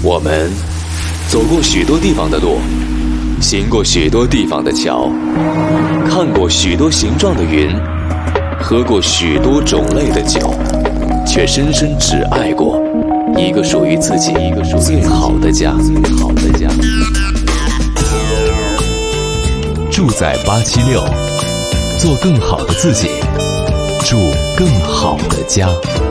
我们走过许多地方的路，行过许多地方的桥，看过许多形状的云，喝过许多种类的酒，却深深只爱过一个属于自己最好的家。住在876，做更好的自己，住更好的家。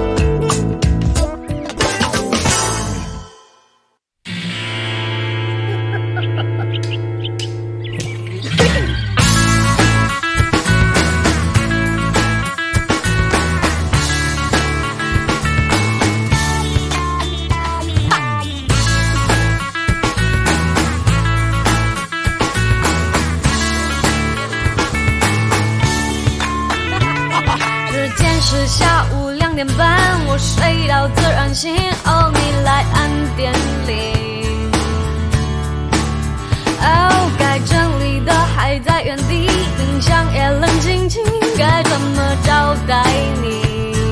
是下午2点半，我睡到自然醒，哦，你来按电铃。哦，该整理的还在原地，冰箱也冷清清，该怎么招待你？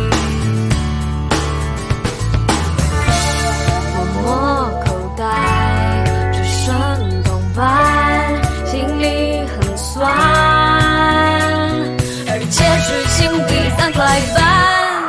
摸摸口袋，只剩铜板，心里很酸，而且是新币3块半。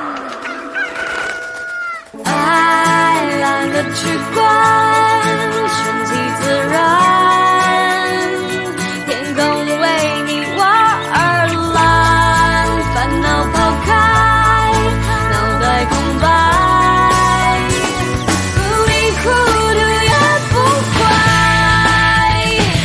爱懒得去管，顺其自然，天空为你挖而蓝，烦恼抛开，脑袋空白，糊里糊涂也不坏。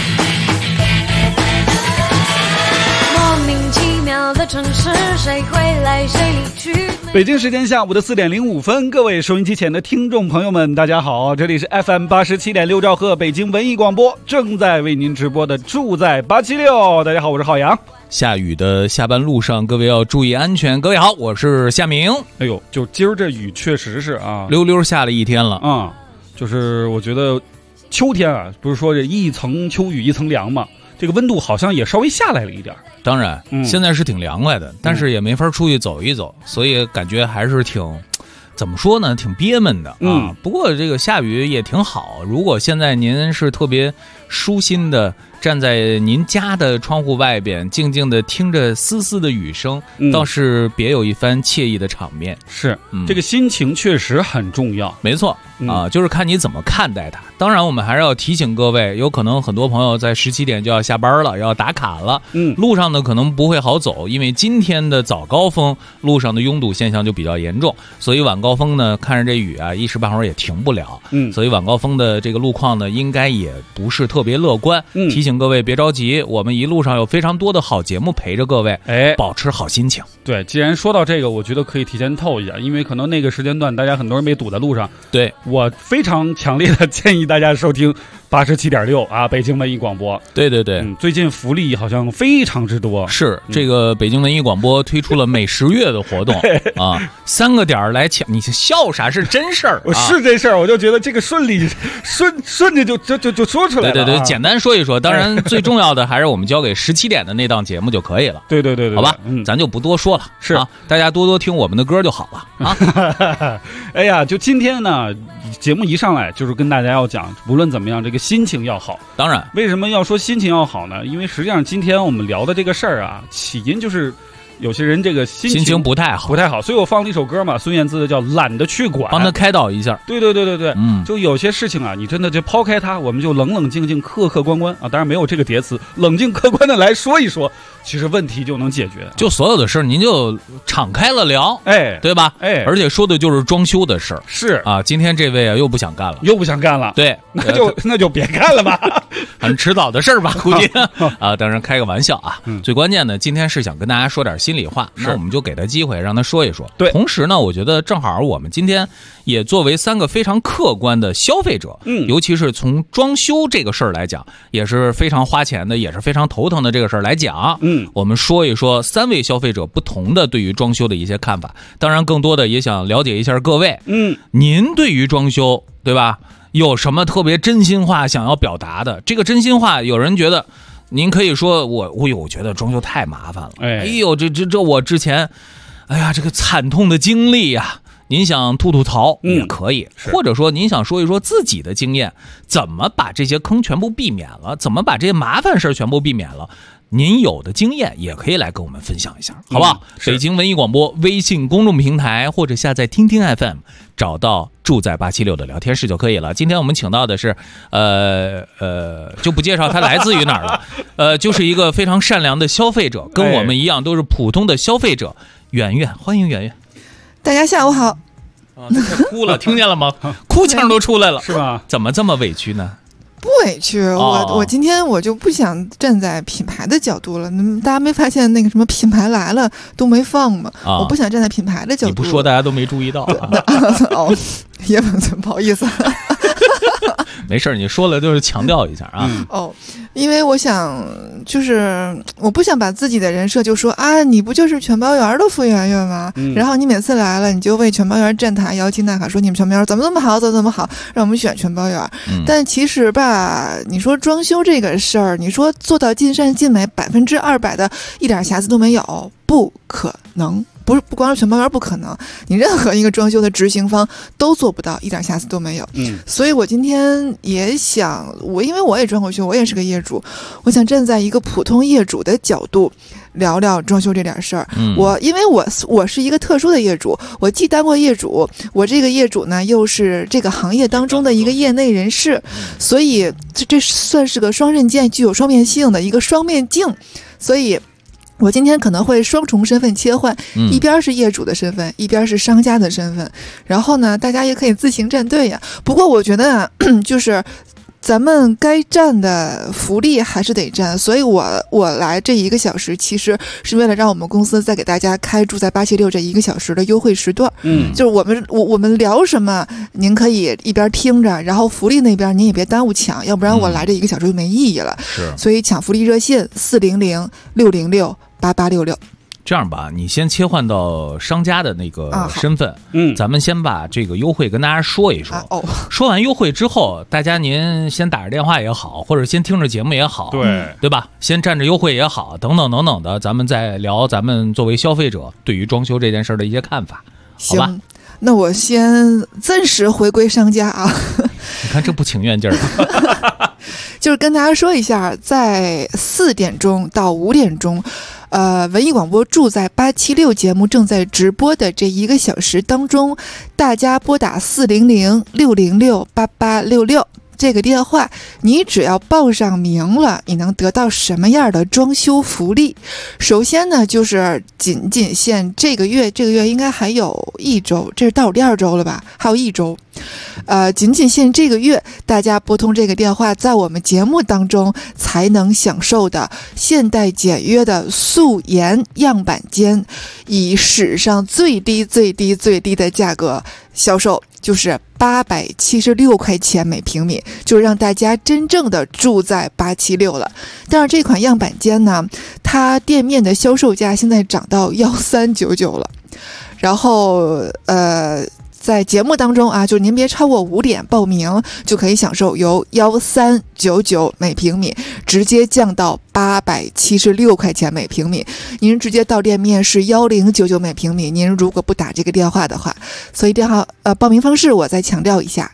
莫名其妙的城市，谁会来谁离去。 北京时间下午的4点05分，各位收音机前的听众朋友们，大家好，这里是 FM 87.6兆赫北京文艺广播，正在为您直播的住在876。大家好，我是浩洋。 下雨的下班路上，各位要注意安全。各位好，我是夏明。 哎呦，就今儿这雨确实是啊， 溜溜下了一天了啊、就是我觉得秋天啊，不是说这一层秋雨一层凉嘛，这个温度好像也稍微下来了一点。 当然，现在是挺凉快的，但是也没法出去走一走，所以感觉还是挺，怎么说呢，挺憋闷的啊。不过这个下雨也挺好，如果现在您是特别舒心的站在您家的窗户外边，静静的听着丝丝的雨声，倒是别有一番惬意的场面。 是，这个心情确实很重要。 没错啊，就是看你怎么看待它。当然，我们还是要提醒各位，有可能很多朋友在17点就要下班了，要打卡了。路上呢可能不会好走，因为今天的早高峰路上的拥堵现象就比较严重，所以晚高峰呢，看着这雨啊，一时半会儿也停不了。所以晚高峰的这个路况呢，应该也不是特别乐观。提醒各位别着急，我们一路上有非常多的好节目陪着各位，保持好心情。 对，既然说到这个，我觉得可以提前透一下，因为可能那个时间段大家很多人被堵在路上。 对， 我非常强烈的建议大家收听87.6啊，北京文艺广播。 对对对， 最近福利好像非常之多。 是，这个北京文艺广播推出了每10月的活动啊，3个点来抢。你笑啥？是真事儿， 是这事儿，我就觉得这个顺着就说出来了。 对对对，简单说一说。当然，最重要的还是我们交给17点的那档节目就可以了。 对对对对， 好吧，咱就不多说了。 是啊，大家多多听我们的歌就好了啊。 哎呀，就今天呢，节目一上来就是跟大家要讲，无论怎么样，这个心情要好。 当然， 为什么要说心情要好呢？因为实际上今天我们聊的这个事儿啊，起因就是有些人这个心情不太好， 所以我放了一首歌嘛，孙燕姿的叫《懒得去管》， 帮他开导一下。 对，就有些事情啊，你真的就抛开它，我们就冷冷静静、客客观观啊，当然没有这个叠词，冷静客观的来说一说，其实问题就能解决。 就所有的事儿，您就敞开了聊，对吧？而且说的就是装修的事儿。 是啊，今天这位啊又不想干了，对， 那就别干了吧， 很迟早的事儿吧，估计啊，当然开个玩笑啊。最关键呢，今天是想跟大家说点心里话，那我们就给他机会让他说一说。 对， 同时呢，我觉得正好我们今天也作为3个非常客观的消费者，尤其是从装修这个事儿来讲，也是非常花钱的，也是非常头疼的这个事儿来讲，我们说一说3位消费者不同的对于装修的一些看法。当然，更多的也想了解一下各位，您对于装修，对吧？有什么特别真心话想要表达的？这个真心话，有人觉得。您可以说我觉得装修太麻烦了。哎呦，这我之前，哎呀，这个惨痛的经历呀， 您想吐吐槽也可以，或者说您想说一说自己的经验，怎么把这些坑全部避免了，怎么把这些麻烦事全部避免了，您有的经验也可以来跟我们分享一下，好不好？北京文艺广播微信公众平台或者下载听听 FM， 找到住在876的聊天室就可以了。今天我们请到的是就不介绍他来自于哪儿了，就是一个非常善良的消费者，跟我们一样都是普通的消费者，圆圆，欢迎圆圆。 大家下午好。 啊，哭了，听见了吗？哭腔都出来了， 是吧？ 怎么这么委屈呢？ 不委屈，我今天我就不想站在品牌的角度了。大家没发现那个什么品牌来了都没放吗？我不想站在品牌的角度。 你不说大家都没注意到。 哦，也不好意思。 没事，你说了就是强调一下啊。 因为我想，就是我不想把自己的人设就说啊，你不就是全包园的傅圆圆吗？然后你每次来了，你就为全包园站台摇旗呐喊，说你们全包园怎么这么好，怎么这么好，让我们选全包园。但其实吧，你说装修这个事儿，你说做到尽善尽美，200%的一点瑕疵都没有，不可能。不光是全包园不可能，你任何一个装修的执行方都做不到一点瑕疵都没有。所以我今天也想，因为我也装过修，我也是个业主，我想站在一个普通业主的角度聊聊装修这点事儿。因为我是一个特殊的业主，我既当过业主，我这个业主呢又是这个行业当中的一个业内人士，所以这算是个双刃剑，具有双面性的一个双面镜，所以我今天可能会双重身份切换，一边是业主的身份，一边是商家的身份，然后呢，大家也可以自行站队呀。不过我觉得啊，就是咱们该占的福利还是得占，所以我来这1个小时，其实是为了让我们公司再给大家开住在876这1个小时的优惠时段。就是我们聊什么，您可以一边听着，然后福利那边您也别耽误抢，要不然我来这1个小时就没意义了。所以抢福利热线400-606-8866。 这样吧，你先切换到商家的那个身份，咱们先把这个优惠跟大家说一说。说完优惠之后，大家您先打着电话也好，或者先听着节目也好，对吧？先占着优惠也好，等等等等的，咱们再聊咱们作为消费者对于装修这件事的一些看法，好吧？ 行，那我先暂时回归商家啊。 你看这不情愿劲儿。 就是跟大家说一下，在4点钟到5点钟，文艺广播住在876节目正在直播的这1个小时当中，大家拨打400-606-8866这个电话，你只要报上名了，你能得到什么样的装修福利？首先呢，就是仅限这个月应该还有1周，这是倒数第2周了吧？还有1周。仅限这个月，大家拨通这个电话，在我们节目当中才能享受的现代简约的素颜样板间，以史上最低的价格销售，就是876块钱每平米，就是让大家真正的住在876了。但是这款样板间呢，它店面的销售价现在涨到1399了，然后在节目当中啊，就是您别超过5点报名，就可以享受由1399每平米直接降到876块钱每平米。您直接到店面是1099每平米。您如果不打这个电话的话，所以电话报名方式我再强调一下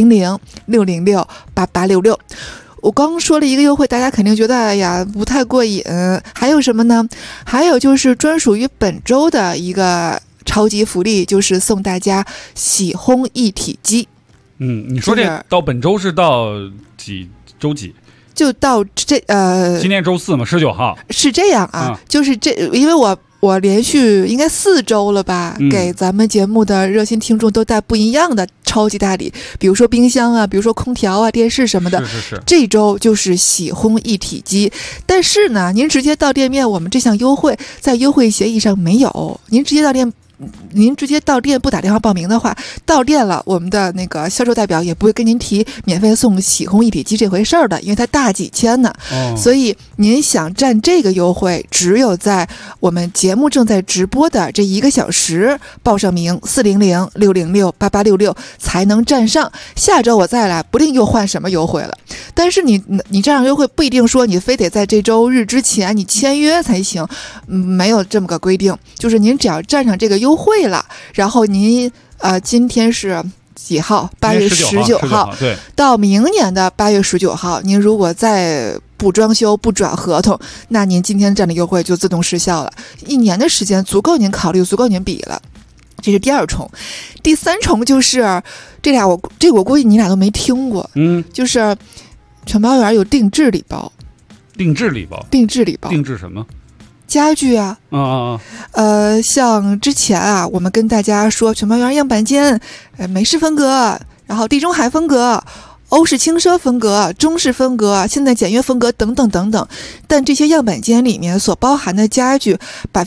：400-606-8866。我刚说了一个优惠，大家肯定觉得哎呀不太过瘾。还有什么呢？还有就是专属于本周的一个超级福利，就是送大家洗烘一体机。 你说这到本周是到周几？ 就到今天周4嘛，19号。 是这样啊，就是因为我连续应该4周了吧，给咱们节目的热心听众都带不一样的超级大礼，比如说冰箱啊，比如说空调啊，电视什么的。 是。 这周就是洗烘一体机，但是呢，您直接到店面，我们这项优惠在优惠协议上没有。您直接到店不打电话报名的话，到店了，我们的那个销售代表也不会跟您提免费送洗烘一体机这回事儿的，因为它大几千呢。所以您想占这个优惠，只有在我们节目正在直播的这1个小时报上名400-606-8866才能占上。下周我再来，不定又换什么优惠了。但是你这样优惠不一定说你非得在这周日之前你签约才行，没有这么个规定，就是您只要占上这个优惠了，然后您今天是几号？8月19号， 对， 到明年的8月19号，您如果再不装修不转合同，那您今天这样的优惠就自动失效了。1年的时间足够您考虑，足够您比了。这是第2重，第3重就是这俩我估计你俩都没听过，就是全包园有定制礼包。定制礼包，定制什么？家具啊，像之前啊，我们跟大家说全包园样板间，美式风格，然后地中海风格，欧式轻奢风格、中式风格、现代简约风格等等等等，但这些样板间里面所包含的家具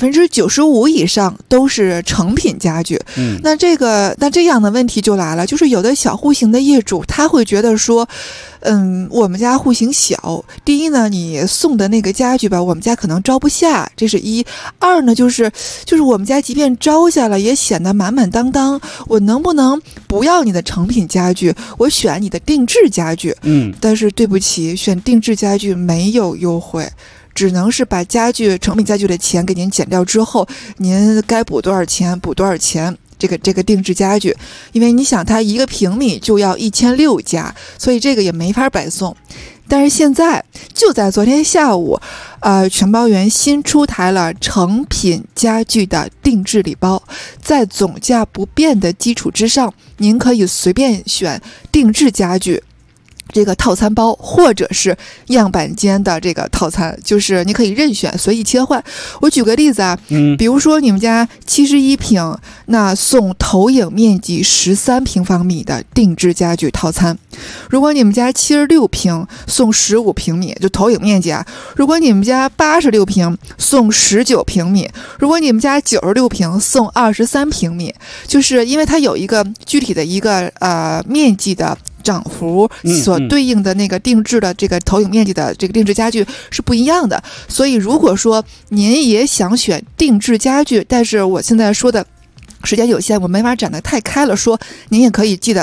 95%以上都是成品家具。那这样的问题就来了，就是有的小户型的业主他会觉得说，我们家户型小，第一呢，你送的那个家具吧，我们家可能招不下，这是一；二呢，就是我们家即便招下了，也显得满满当当。我能不能不要你的成品家具，我选你的定制家具？但是对不起，选定制家具没有优惠。只能是把成品家具的钱给您减掉之后，您该补多少钱补多少钱。这个定制家具，因为你想它1个平米就要1600加，所以这个也没法白送。但是现在就在昨天下午，全包园新出台了成品家具的定制礼包，在总价不变的基础之上，您可以随便选定制家具这个套餐包，或者是样板间的这个套餐，就是你可以任选，随意切换。我举个例子啊，比如说你们家71平，那送投影面积13平方米的定制家具套餐；如果你们家76平，送15平米，就投影面积啊；如果你们家86平，送19平米；如果你们家96平，送23平米。就是因为它有一个具体的一个面积的涨幅所对应的那个定制的这个投影面积的这个定制家具是不一样的，所以如果说您也想选定制家具，但是我现在说的时间有限，我没法展得太开了，说您也可以记得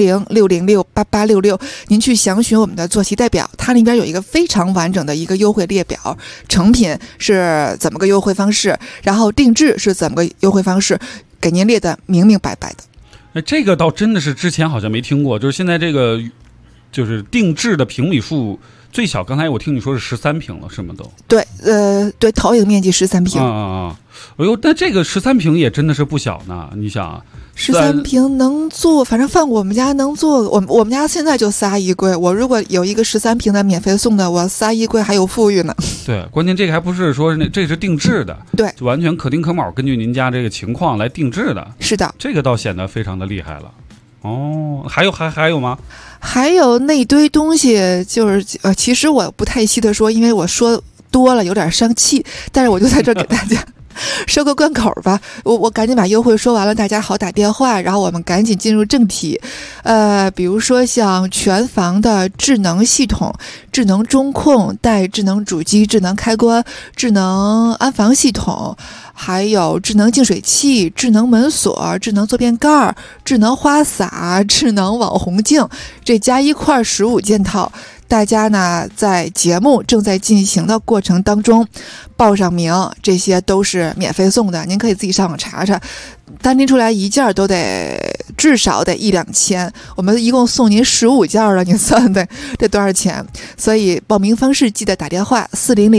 400-606-8866，您去详询我们的坐席代表，它里边有一个非常完整的一个优惠列表，成品是怎么个优惠方式，然后定制是怎么个优惠方式，给您列得明明白白的。 这个倒真的是之前好像没听过，就是现在这个就是定制的平米数最小，刚才我听你说是13平了，是吗？都对，对，投影面积13平。 哎呦，但这个13平也真的是不小呢，你想 13平能坐，反正放我们家能坐，我们家现在就仨衣柜，我如果有一个13平的免费送的，我仨衣柜还有富裕呢。 对，关键这个还不是说这是定制的， 对， 就完全可丁可卯，根据您家这个情况来定制的。 是的， 这个倒显得非常的厉害了。还有吗？ 还有那堆东西，就是其实我不太细的说，因为我说多了有点伤气，但是我就在这给大家收个贯口吧，我赶紧把优惠说完了，大家好打电话，然后我们赶紧进入正题。比如说像全房的智能系统、智能中控带智能主机、智能开关、智能安防系统，还有智能净水器、智能门锁、智能坐便盖、智能花洒、智能网红镜，这加一块15件套。大家呢在节目正在进行的过程当中报上名，这些都是免费送的，您可以自己上网查查，单拎出来一件都得至少得1-2千，我们一共送您15件了，你算得多少钱？所以报名方式记得打电话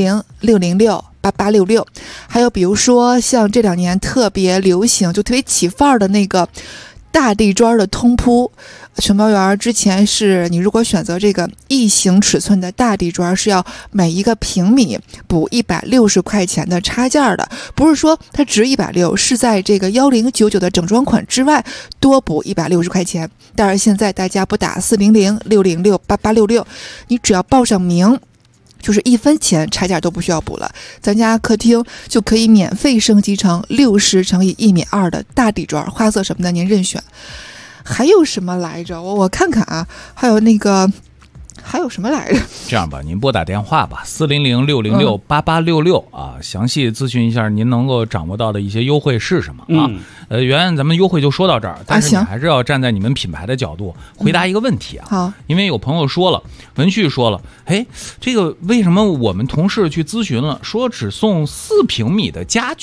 400-606-8866。还有比如说像这2年特别流行就特别起范儿的那个大地砖的通铺，全包园之前是你如果选择这个异形尺寸的大地砖，是要每一个平米补160块钱的差价的，不是说它值160，是在这个1099的整装款之外多补160块钱。但是现在大家不打400-606-8866，你只要报上名，就是1分钱差价都不需要补了，咱家客厅就可以免费升级成60×1.2米的大地砖，花色什么的您任选。还有什么来着？我看看啊，还有什么来着？ 这样吧，您拨打电话吧，400-606-8866啊，详细咨询一下您能够掌握到的一些优惠是什么啊？原咱们优惠就说到这儿，但是你还是要站在你们品牌的角度回答一个问题啊。 好， 因为有朋友说了，文旭说了，这个为什么我们同事去咨询了，说只送4平米的家具？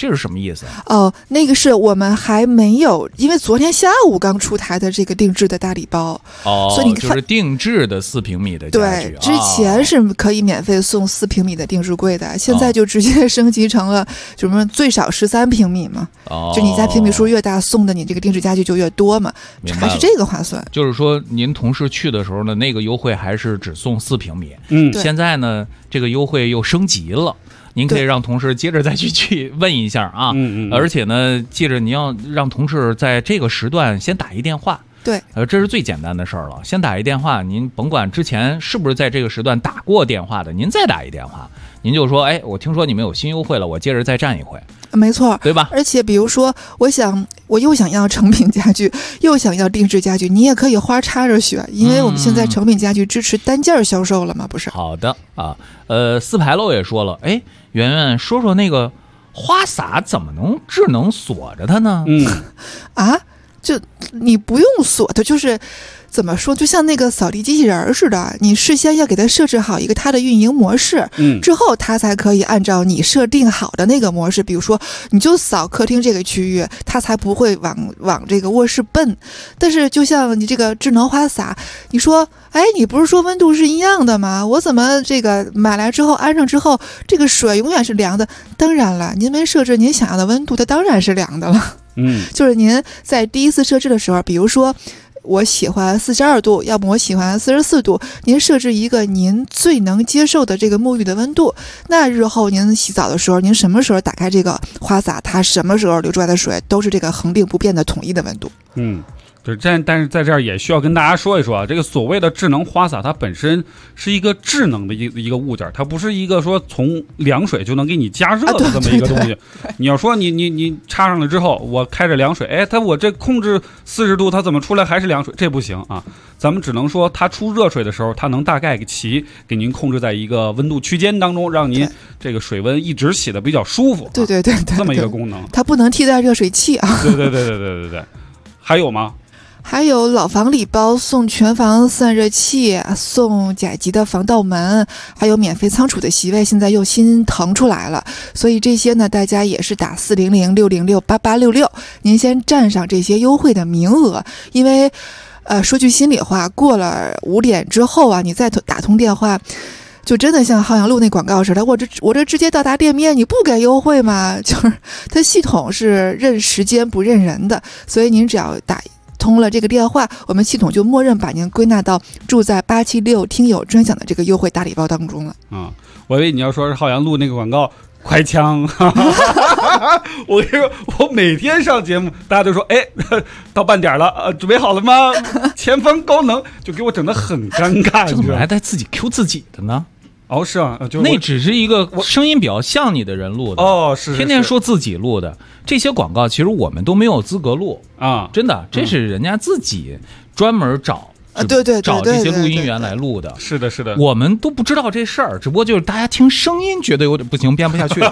这是什么意思？ 哦，那个是我们还没有，因为昨天下午刚出台的这个定制的大礼包。 哦， 所以你就是定制的4平米的家具。 对，之前是可以免费送4平米的定制柜的，现在就直接升级成了什么最少13平米嘛。哦，就你家平米数越大，送的你这个定制家具就越多嘛，还是这个划算。 就是说，您同事去的时候呢，那个优惠还是只送4平米。现在呢，这个优惠又升级了。您可以让同事接着再去问一下啊，而且呢，记着您要让同事在这个时段先打一电话。 对， 这是最简单的事儿了。先打一电话，您甭管之前是不是在这个时段打过电话的，您再打一电话，您就说，哎，我听说你们有新优惠了，我接着再站一回。 没错， 对吧？ 而且比如说，我又想要成品家具，又想要定制家具，你也可以花插着选，因为我们现在成品家具支持单件销售了嘛，不是？ 好的啊，四牌楼也说了，哎，圆圆说说那个花洒怎么能智能锁着它呢？ 就你不用锁它，就是怎么说，就像那个扫地机器人似的，你事先要给它设置好一个它的运营模式，之后它才可以按照你设定好的那个模式，比如说你就扫客厅这个区域，它才不会往这个卧室奔。但是就像你这个智能花洒，你说，哎，你不是说温度是一样的吗？我怎么这个买来之后安上之后，这个水永远是凉的？当然了，您没设置您想要的温度，它当然是凉的了。就是您在第一次设置的时候，比如说我喜欢42度，要么我喜欢44度，您设置一个您最能接受的这个沐浴的温度，那日后您洗澡的时候，您什么时候打开这个花洒，它什么时候流出来的水都是这个恒定不变的统一的温度。 对，但是在这儿也需要跟大家说一说啊，这个所谓的智能花洒，它本身是一个智能的一个物件，它不是一个说从凉水就能给你加热的这么一个东西。你要说你插上了之后，我开着凉水，哎，我这控制40度，它怎么出来还是凉水？这不行啊！咱们只能说，它出热水的时候，它能大概给您控制在一个温度区间当中，让您这个水温一直洗的比较舒服。 对， 这么一个功能， 它不能替代热水器啊。 对，还有吗？ 还有老房礼包，送全房散热器，送甲级的防盗门，还有免费仓储的席位，现在又新腾出来了。所以这些呢，大家也是打400-606-8866，您先占上这些优惠的名额。因为说句心里话，过了5点之后啊，你再打通电话，就真的像浩洋路那广告似的，我这直接到达店面，你不给优惠吗？就是它系统是认时间不认人的，所以您只要打通了这个电话，我们系统就默认把您归纳到住在876听友专享的这个优惠大礼包当中了。 我以为你要说是浩洋路那个广告快枪。我跟你说，我每天上节目，大家都说，哎，到半点了，准备好了吗？前方高能，就给我整得很尴尬。 这怎么还带自己 Q 自己的呢？ 哦，是啊， 那只是一个声音比较像你的人录的是天天说自己录的这些广告，其实我们都没有资格录啊，真的，这是人家自己专门找找这些录音员来录的。 是的， 我们都不知道这事儿，只不过就是大家听声音觉得有点不行，编不下去。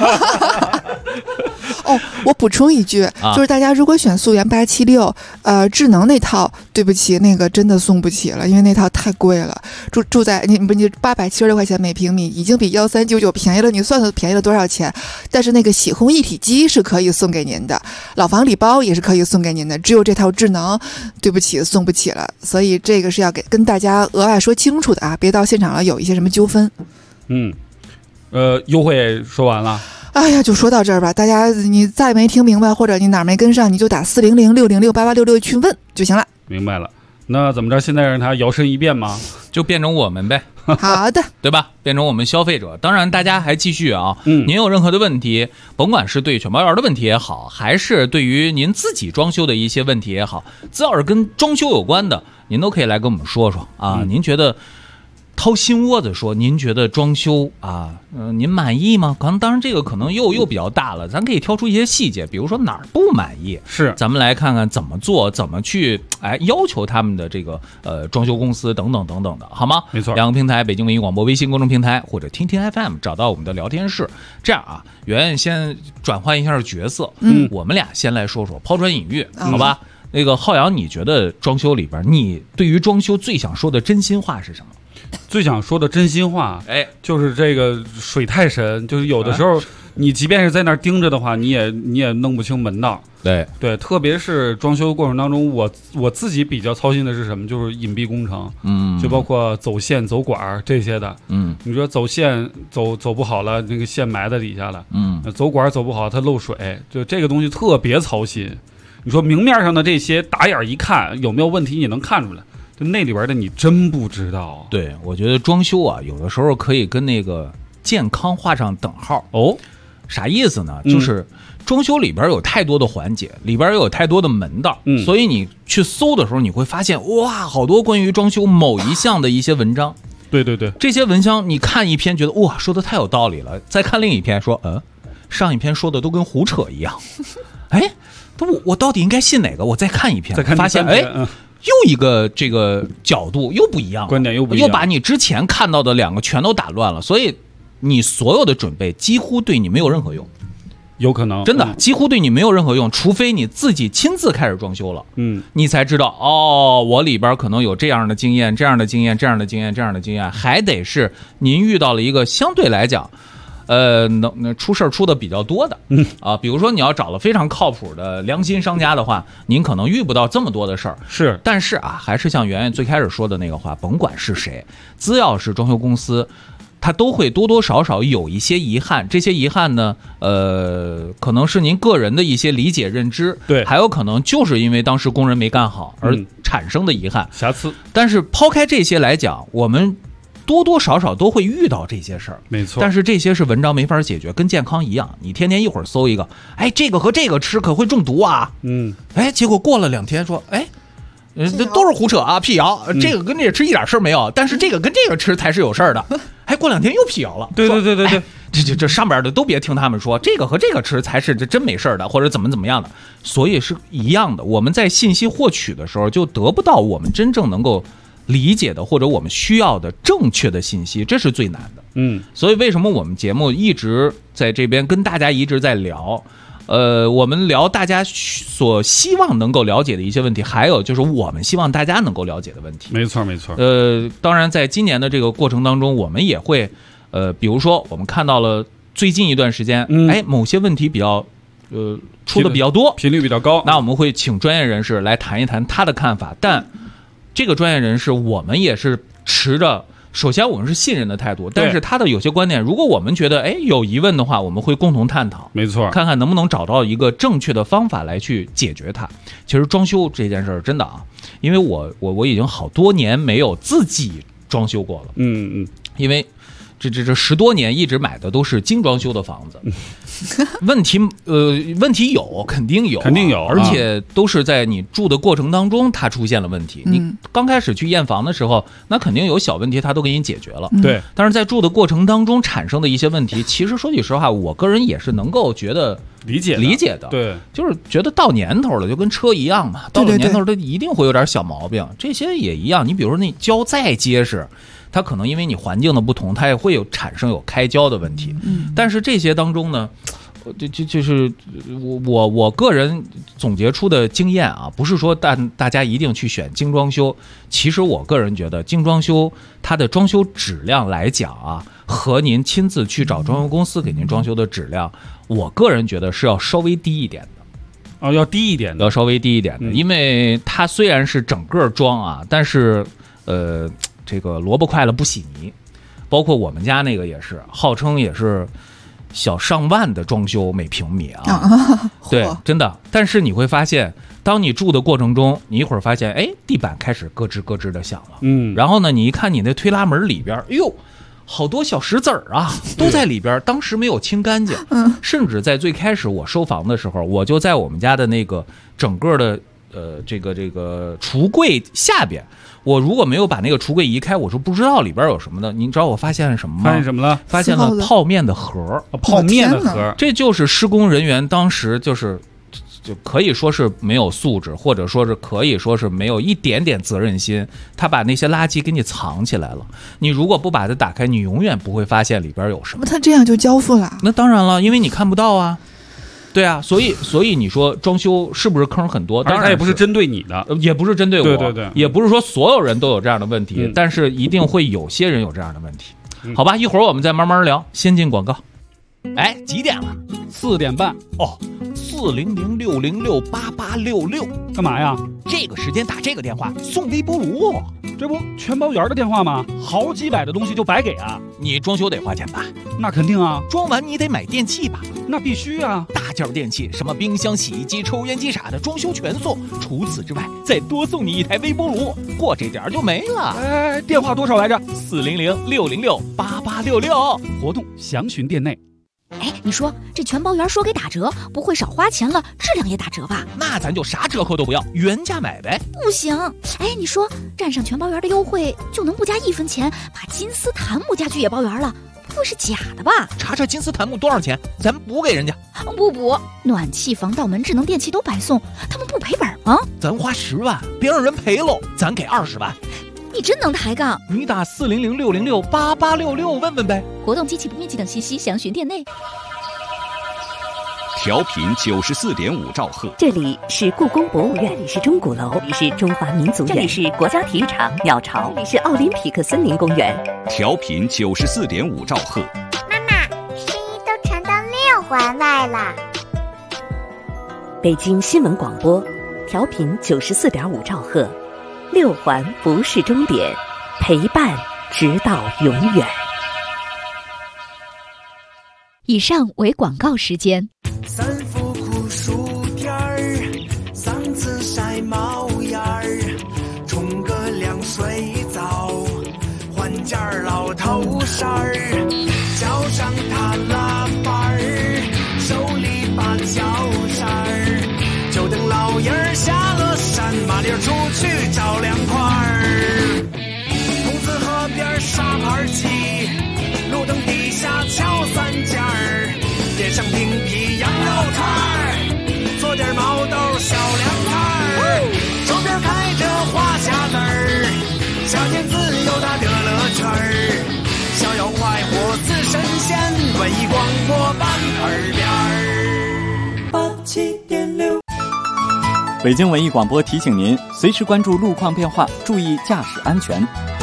我补充一句，就是大家如果选素颜876，智能那套，对不起，那个真的送不起了，因为那套太贵了。住在你876块钱每平米，已经比1399便宜了，你算算便宜了多少钱？但是那个洗烘一体机是可以送给您的，老房礼包也是可以送给您的，只有这套智能，对不起，送不起了。所以这个是要跟大家额外说清楚的啊，别到现场了有一些什么纠纷。 优惠说完了。 哎呀，就说到这儿吧，大家你再没听明白，或者你哪儿没跟上，你就打400-606-8866去问就行了。明白了。那怎么着？现在让他摇身一变吗？ 就变成我们呗。 好的， 对吧？变成我们消费者。当然，大家还继续啊。您有任何的问题，甭管是对全包园的问题也好，还是对于您自己装修的一些问题也好，只要是跟装修有关的，您都可以来跟我们说说啊。您觉得？掏心窝子说，您觉得装修啊，您满意吗？当然这个可能又比较大了，咱可以挑出一些细节，比如说哪儿不满意， 是咱们来看看怎么做，怎么去要求他们的这个装修公司等等等等的，好吗？ 没错， 两个平台，北京文艺广播微信公众平台或者听听 FM， 找到我们的聊天室。这样啊，圆圆先转换一下角色，我们俩先来说说抛砖引玉，好吧？那个浩洋，你觉得装修里边，你对于装修最想说的真心话是什么？ 最想说的真心话，就是这个水太深，就是有的时候你即便是在那儿盯着的话，你也弄不清门道。对，特别是装修过程当中，我自己比较操心的是什么？就是隐蔽工程，就包括走线、走管这些的，你说走线走不好了，那个线埋在底下了，走管走不好，它漏水，就这个东西特别操心。你说明面上的这些打眼一看有没有问题，你能看出来，就那里边的你真不知道。 对，我觉得装修啊，有的时候可以跟那个健康画上等号。啥意思呢？就是装修里边有太多的环节，里边有太多的门道，所以你去搜的时候，你会发现哇，好多关于装修某一项的一些文章。 对， 这些文章你看一篇觉得哇，说的太有道理了，再看另一篇说上一篇说的都跟胡扯一样。哎，我到底应该信哪个？我再看一篇，发现又一个这个角度又不一样， 观点又不一样， 又把你之前看到的两个全都打乱了，所以你所有的准备几乎对你没有任何用。 有可能真的几乎对你没有任何用，除非你自己亲自开始装修了，你才知道我里边可能有这样的经验，这样的经验，这样的经验，这样的经验，还得是您遇到了一个相对来讲能出事出的比较多的，比如说你要找了非常靠谱的良心商家的话，您可能遇不到这么多的事儿。 是， 但是还是像圆圆最开始说的那个话，甭管是谁，只要是装修公司，它都会多多少少有一些遗憾，这些遗憾呢，可能是您个人的一些理解认知， 对， 还有可能就是因为当时工人没干好而产生的遗憾、 瑕疵。 但是抛开这些来讲，我们多多少少都会遇到这些事儿， 没错。 但是这些是文章没法解决，跟健康一样，你天天一会儿搜一个，这个和这个吃可会中毒啊，结果过了2天说，都是胡扯啊，辟谣，这个跟这个吃一点事儿没有，但是这个跟这个吃才是有事儿的。过2天又辟谣了。 对， 这上边的都别听他们说，这个和这个吃才是真没事儿的，或者怎么样的。所以是一样的，我们在信息获取的时候就得不到我们真正能够理解的或者我们需要的正确的信息，这是最难的。所以为什么我们节目一直在这边跟大家一直在聊？我们聊大家所希望能够了解的一些问题，还有就是我们希望大家能够了解的问题。 没错。 当然，在今年的这个过程当中，我们也会，比如说我们看到了最近一段时间，某些问题比较，出的比较多， 频率比较高， 那我们会请专业人士来谈一谈他的看法。但这个专业人士，我们也是持着。首先我们是信任的态度，但是他的有些观点，如果我们觉得有疑问的话，我们会共同探讨， 没错， 看看能不能找到一个正确的方法来去解决它。其实装修这件事儿真的因为我已经好多年没有自己装修过了，因为这10多年一直买的都是精装修的房子，问题有肯定有，而且都是在你住的过程当中它出现了问题。你刚开始去验房的时候，那肯定有小问题，它都给你解决了。 对， 但是在住的过程当中产生的一些问题，其实说句实话，我个人也是能够觉得理解的。 对， 就是觉得到年头了，就跟车一样嘛，到了年头它一定会有点小毛病，这些也一样。你比如说那胶再结实，它可能因为你环境的不同，它也会产生有开胶的问题。但是这些当中呢，就是我个人总结出的经验不是说大家一定去选精装修。其实我个人觉得精装修它的装修质量来讲和您亲自去找装修公司给您装修的质量，我个人觉得是要稍微低一点的。 要低一点的， 要稍微低一点的，因为它虽然是整个装但是这个萝卜快了不洗泥，包括我们家那个也是，号称也是小上万的装修每平米对，真的。但是你会发现，当你住的过程中，你一会儿发现，地板开始咯吱咯吱的响了，然后呢，你一看你那推拉门里边，好多小石子儿都在里边，当时没有清干净。甚至在最开始我收房的时候，我就在我们家的那个整个的这个橱柜下边，我如果没有把那个橱柜移开，我是不知道里边有什么的。你知道我发现了什么吗？ 发现什么了？ 发现了泡面的盒。 泡面的盒， 这就是施工人员当时就可以说是没有素质，或者说是可以说是没有一点点责任心，他把那些垃圾给你藏起来了。你如果不把它打开，你永远不会发现里边有什么。 他这样就交付了？ 那当然了，因为你看不到对啊，所以你说装修是不是坑很多？当然它也不是针对你的， 也不是针对我， 对， 也不是说所有人都有这样的问题，但是一定会有些人有这样的问题。好吧，一会儿我们再慢慢聊，先进广告。 哎，几点了 ？4点半。 哦，400-606-8866， 干嘛呀？ 这个时间打这个电话送微波炉， 这不全包圆的电话吗？好几百的东西就白给啊！ 你装修得花钱吧？ 那肯定啊！ 装完你得买电器吧？ 那必须啊！ 大件电器，什么冰箱、洗衣机、抽烟机啥的，装修全送。除此之外，再多送你一台微波炉，过这点就没了。 哎，电话多少来着 ？400-606-8866， 活动详询店内。 哎，你说这全包圆说给打折，不会少花钱了，质量也打折吧？ 那咱就啥折扣都不要，原价买呗。 不行，哎，你说占上全包圆的优惠，就能不加1分钱把金丝檀木家具也包圆了？不会是假的吧？ 查查金丝檀木多少钱，咱补给人家。 不补，暖气、防盗门、智能电器都白送，他们不赔本吗？ 咱花10万，别让人赔喽，咱给20万。 你真能抬杠！ 你打400-606-8866问问呗。 活动、机器不面积等信息详询店内。 调频94.5兆赫， 这里是故宫博物院，这里是钟鼓楼，这里是中华民族院，这里是国家体育场鸟巢，这里是奥林匹克森林公园。 调频94.5兆赫。 妈妈，声音都传到6环外了。 北京新闻广播，调频94.5兆赫，6环不是终点，陪伴直到永远。 以上为广告时间。 3伏酷暑天儿，3次晒猫眼儿，冲个凉水澡，换件老头衫儿，脚上踏拉板儿，手里把脚扇儿，就等老爷儿下了山，麻溜出去找凉快儿。筒子河边沙盘棋，路灯底下敲3件儿，点上冰皮羊肉串儿，做点毛豆小凉菜儿，周边开着花匣子儿，夏天自由它的乐趣儿，逍遥快活似神仙，文艺广播办耳边儿。87.6。 北京文艺广播提醒您，随时关注路况变化，注意驾驶安全。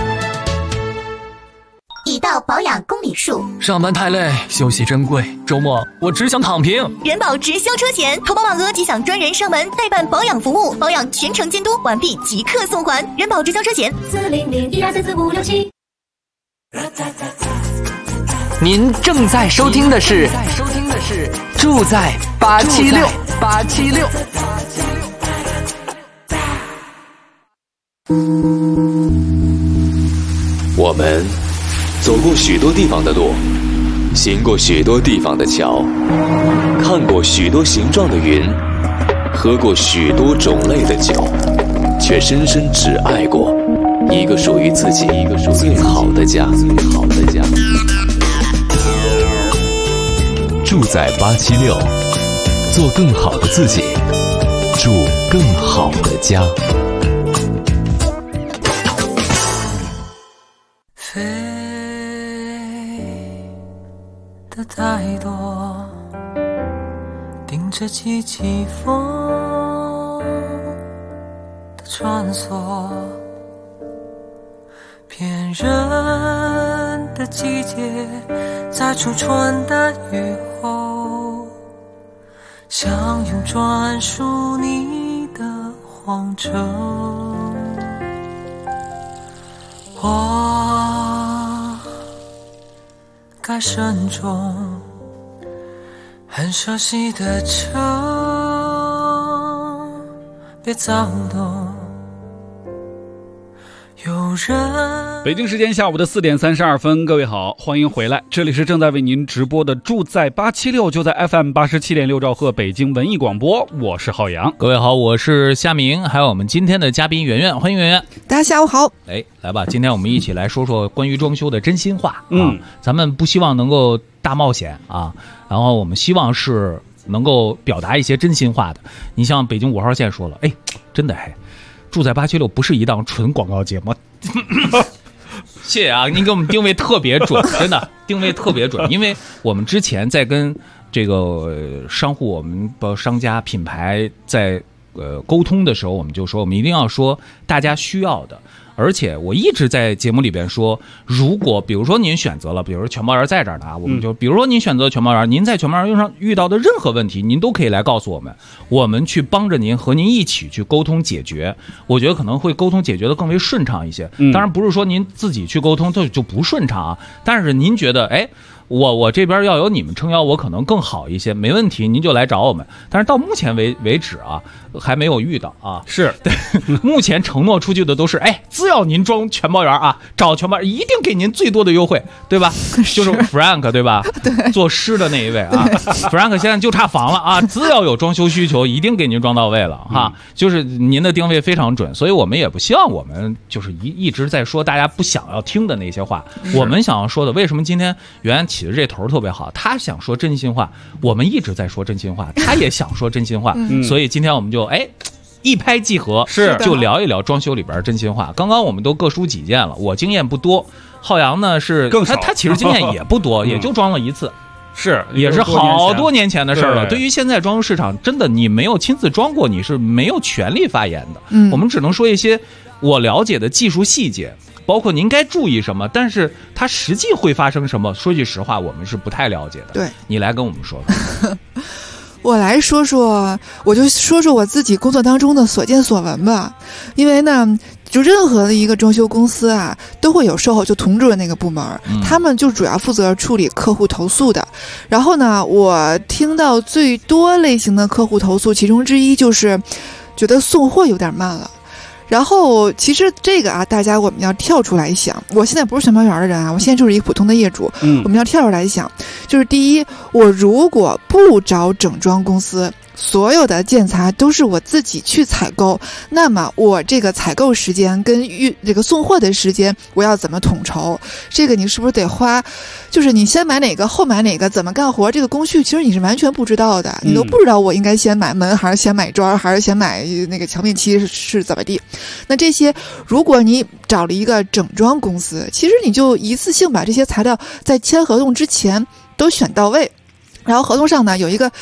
已到保养公里数， 上班太累，休息珍贵，周末我只想躺平。 人保直销车险，投保满额即享专人上门代办保养服务，保养全程监督，完毕即刻送还。人保直销车险400-1234567。 您正在收听的是住在876。 我们走过许多地方的路，行过许多地方的桥，看过许多形状的云，喝过许多种类的酒，却深深只爱过一个属于自己最好的家。 住在876，做更好的自己，住更好的家。 飞的太多，盯着起起风的穿梭，骗人的季节，在初春的雨后，想用专属你的荒丘。我该慎重，很熟悉的车，别躁动。有人。 北京时间下午的4点32分，各位好，欢迎回来，这里是正在为您直播的住在876，就在 FM 87.6兆赫北京文艺广播，我是浩洋。 各位好，我是夏明，还有我们今天的嘉宾圆圆，欢迎圆圆。 大家下午好。 来吧，今天我们一起来说说关于装修的真心话。咱们不希望能够大冒险啊，然后我们希望是能够表达一些真心话的。你像北京5号线说了，真的住在876不是一档纯广告节目。谢谢啊，您给我们定位特别准，真的定位特别准。因为我们之前在跟这个商户、我们商家、品牌在沟通的时候，我们就说我们一定要说大家需要的。而且我一直在节目里边说，如果比如说您选择了，比如说全包园在这儿的啊，我们就比如说您选择全包园，您在全包园上遇到的任何问题，您都可以来告诉我们，我们去帮着您，和您一起去沟通解决。我觉得可能会沟通解决的更为顺畅一些。当然不是说您自己去沟通就不顺畅啊，但是您觉得哎，我这边要有你们撑腰，我可能更好一些，没问题，您就来找我们。但是到目前为止啊，还没有遇到啊。 是对，目前承诺出去的都是，哎，只要您装全包园啊，找全包一定给您最多的优惠，对吧？就是 Frank 对吧？对，做诗的那一位啊，Frank 现在就差房了啊，只要有装修需求，一定给您装到位了哈。就是您的定位非常准，所以我们也不希望我们就是一直在说大家不想要听的那些话。我们想要说的，为什么今天袁安起的这头特别好，他想说真心话，我们一直在说真心话，他也想说真心话，所以今天我们就一拍即合，就聊一聊装修里边真心话。刚刚我们都各抒己见了，我经验不多，浩洋呢是更少， 他其实经验也不多，也就装了一次。也是好多年前的事了。对于现在装修市场，真的你没有亲自装过，你是没有权利发言的。我们只能说一些我了解的技术细节，包括您该注意什么，但是它实际会发生什么，说句实话，我们是不太了解的。 对， 你来跟我们说说。 我来说说，我就说说我自己工作当中的所见所闻吧。因为呢，就任何的一个装修公司啊，都会有售后就同志的那个部门，他们就主要负责处理客户投诉的。然后呢，我听到最多类型的客户投诉，其中之一就是觉得送货有点慢了。然后其实这个啊，大家我们要跳出来想，我现在不是全包园的人啊，我现在就是一个普通的业主，我们要跳出来想，就是第一，我如果不找整装公司，所有的建材都是我自己去采购，那么我这个采购时间跟这个送货的时间我要怎么统筹？这个你是不是得花，就是你先买哪个后买哪个，怎么干活，这个工序其实你是完全不知道的，你都不知道我应该先买门还是先买砖还是先买那个墙面漆是怎么地。那这些如果你找了一个整装公司，其实你就一次性把这些材料在签合同之前都选到位，然后合同上呢有一个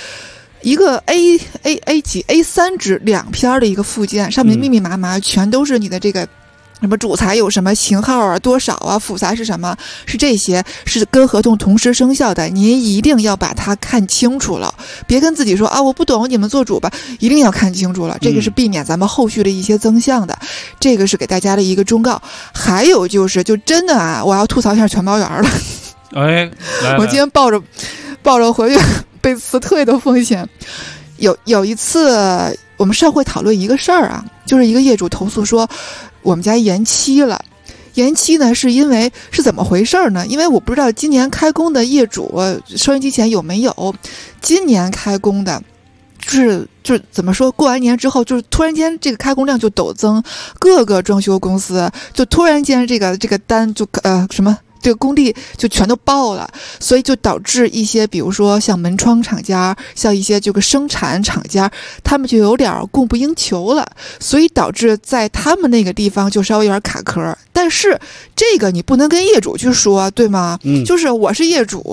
A3 纸2篇的一个附件，上面密密麻麻全都是你的这个什么主材有什么型号啊，多少啊，辅材是什么，是这些是跟合同同时生效的，您一定要把它看清楚了，别跟自己说啊我不懂，你们做主吧，一定要看清楚了，这个是避免咱们后续的一些增项的，这个是给大家的一个忠告。还有就是就真的啊，我要吐槽一下全包园了。我今天抱着回去被辞退的风险。有一次我们上会讨论一个事儿啊，就是一个业主投诉说我们家延期了。延期呢是因为是怎么回事呢？因为我不知道今年开工的业主收音机前有没有，今年开工的就是怎么说，过完年之后就是突然间这个开工量就陡增，各个装修公司就突然间这个单就这个工地就全都爆了，所以就导致一些比如说像门窗厂家，像一些这个生产厂家，他们就有点供不应求了，所以导致在他们那个地方就稍微有点卡壳。但是这个你不能跟业主去说，对吗？就是我是业主，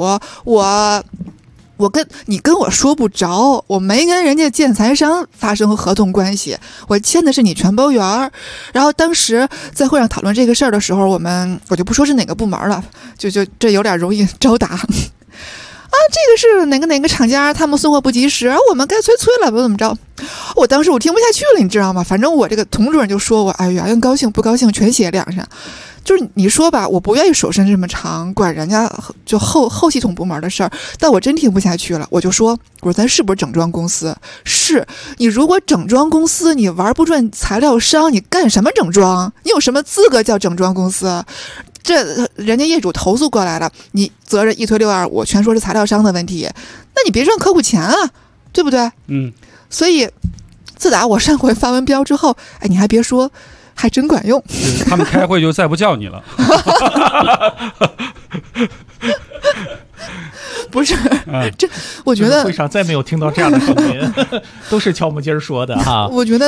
你跟我说不着，我没跟人家建材商发生合同关系，我签的是你全包园。然后当时在会上讨论这个事儿的时候，我就不说是哪个部门了，就这有点容易招打。啊，这个是哪个厂家，他们送货不及时，我们该催了，不怎么着。我当时我听不下去了，你知道吗？反正我这个同主任就说我，哎呀，高兴不高兴全写脸上。就是你说吧，我不愿意手伸这么长，管人家就后系统部门的事儿，但我真听不下去了，我说咱是不是整装公司？是，你如果整装公司你玩不转材料商，你干什么整装？你有什么资格叫整装公司？这人家业主投诉过来了，你责任一推六二五，全说是材料商的问题，那你别赚客户钱啊，对不对？所以自打我上回发完标之后，哎，你还别说，还真管用。 他们开会就再不叫你了。 不是，这我觉得会上再没有听到这样的声音，都是敲木筋说的哈。 我觉得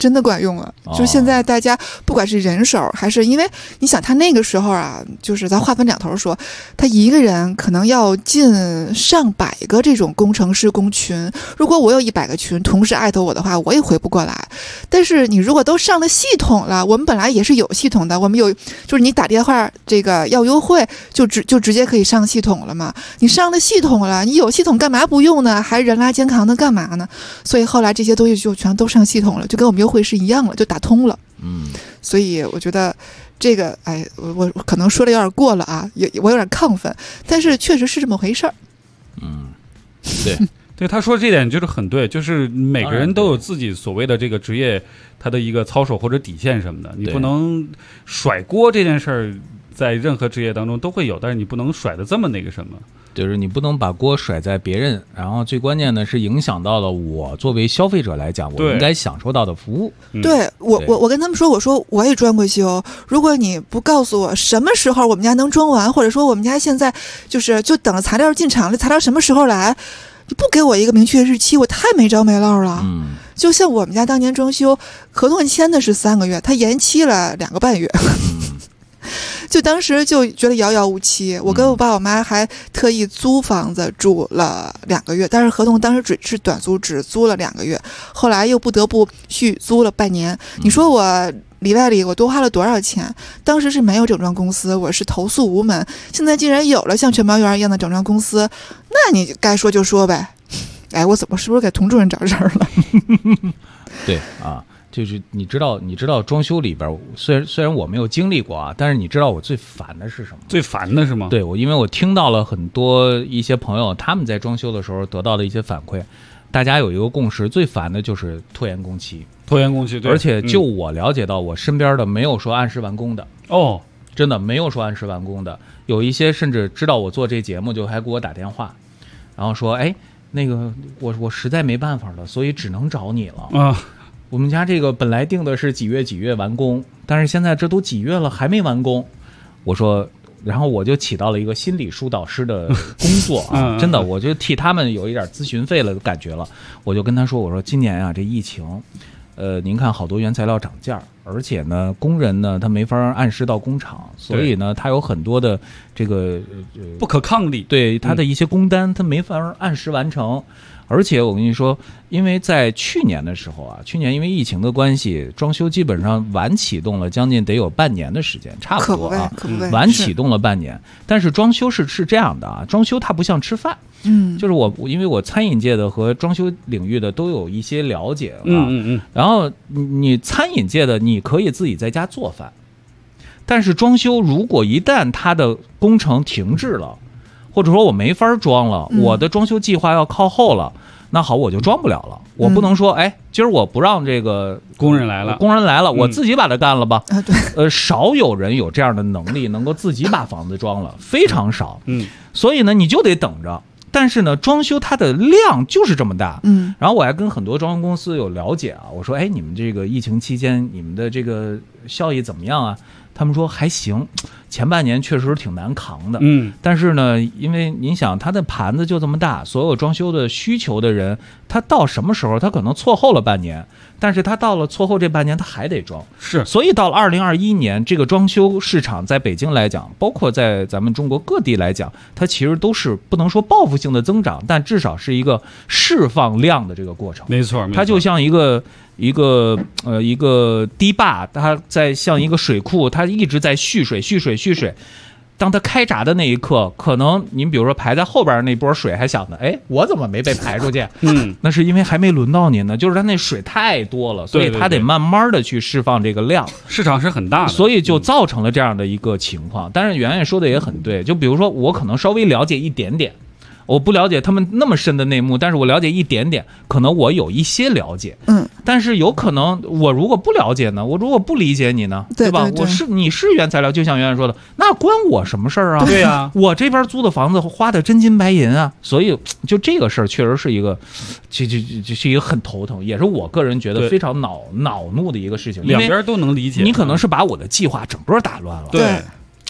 真的管用了。就现在大家不管是人手还是，因为你想他那个时候啊，就是咱划分两头说，他一个人可能要进上百个这种工程师工群，如果我有100个群同时艾特我的话，我也回不过来。但是你如果都上了系统了，我们本来也是有系统的，我们有就是你打电话这个要优惠就直接可以上系统了嘛。你上了系统了，你有系统干嘛不用呢？还人拉肩扛的干嘛呢？所以后来这些东西就全都上系统了，就跟我们优惠是一样了，就打通了。所以我觉得这个，我可能说的有点过了啊，我有点亢奋，但是确实是这么回事儿。 对。 对，他说这点就是很对，就是每个人都有自己所谓的这个职业他的一个操守或者底线什么的，你不能甩锅这件事儿，在任何职业当中都会有，但是你不能甩的这么那个什么， 就是你不能把锅甩在别人，然后最关键的是影响到了我作为消费者来讲，我应该享受到的服务。 对，我跟他们说，我说我也装过修，如果你不告诉我什么时候我们家能装完，或者说我们家现在就等着材料进厂了，材料什么时候来，你不给我一个明确日期，我太没着没落了。就像我们家当年装修，合同签的是3个月，他延期了2个半月。就当时就觉得遥遥无期，我跟我爸我妈还特意租房子住了2个月，但是合同当时只是短租，只租了2个月，后来又不得不续租了半年。你说我里外里我多花了多少钱？当时是没有整装公司，我是投诉无门，现在既然有了像全包园一样的整装公司，那你该说就说呗。我怎么是不是给童主任找事儿了？ 对啊。就是你知道装修里边，虽然我没有经历过啊，但是你知道我最烦的是什么？ 最烦的是吗？ 对，因为我听到了很多一些朋友他们在装修的时候得到的一些反馈，大家有一个共识，最烦的就是拖延工期。对， 而且就我了解到，我身边的没有说按时完工的哦， 真的没有说按时完工的，有一些甚至知道我做这节目就还给我打电话，然后说那个我实在没办法了，所以只能找你了啊。我们家这个本来定的是几月完工，但是现在这都几月了还没完工。我说，然后我就起到了一个心理疏导师的工作啊，真的，我就替他们有一点咨询费了的感觉了。我就跟他说，我说今年啊这疫情，您看好多原材料涨价，而且呢工人呢他没法按时到工厂，所以呢他有很多的这个不可抗力， 对他的一些工单他没法按时完成。而且我跟你说，因为在去年的时候啊，去年因为疫情的关系，装修基本上晚启动了将近得有半年的时间，差不多啊，晚启动了半年。但是装修是这样的啊，装修它不像吃饭，就是因为我餐饮界的和装修领域的都有一些了解啊，然后你餐饮界的你可以自己在家做饭，但是装修如果一旦它的工程停滞了，或者说我没法装了，我的装修计划要靠后了，那好，我就装不了了。我不能说，今儿我不让这个工人来了， 我自己把它干了吧。少有人有这样的能力，能够自己把房子装了，非常少。所以呢，你就得等着。但是呢，装修它的量就是这么大。然后我还跟很多装修公司有了解啊，我说，你们这个疫情期间，你们的这个效益怎么样啊？他们说还行，前半年确实挺难扛的。但是呢，因为您想，他的盘子就这么大，所有装修的需求的人，他到什么时候，他可能错后了半年，但是他到了错后这半年，他还得装。 是， 所以到了2021年，这个装修市场在北京来讲，包括在咱们中国各地来讲，它其实都是不能说报复性的增长，但至少是一个释放量的这个过程。 没错， 它就像一个堤坝，它在像一个水库，它一直在蓄水。当它开闸的那一刻，可能您比如说排在后边那波水还想着，我怎么没被排出去？那是因为还没轮到您呢，就是它那水太多了，所以它得慢慢的去释放这个量。 市场是很大的， 所以就造成了这样的一个情况。但是圆圆说的也很对，就比如说我可能稍微了解一点点。我不了解他们那么深的内幕，但是我了解一点点，可能我有一些了解。但是有可能我如果不了解呢，我如果不理解你呢，对吧？你是原材料，就像圆圆说的，那关我什么事儿啊？ 对呀， 我这边租的房子花的真金白银啊，所以就这个事儿确实是一个，是一个很头疼，也是我个人觉得非常恼怒的一个事情。 两边都能理解， 你可能是把我的计划整个打乱了。 对。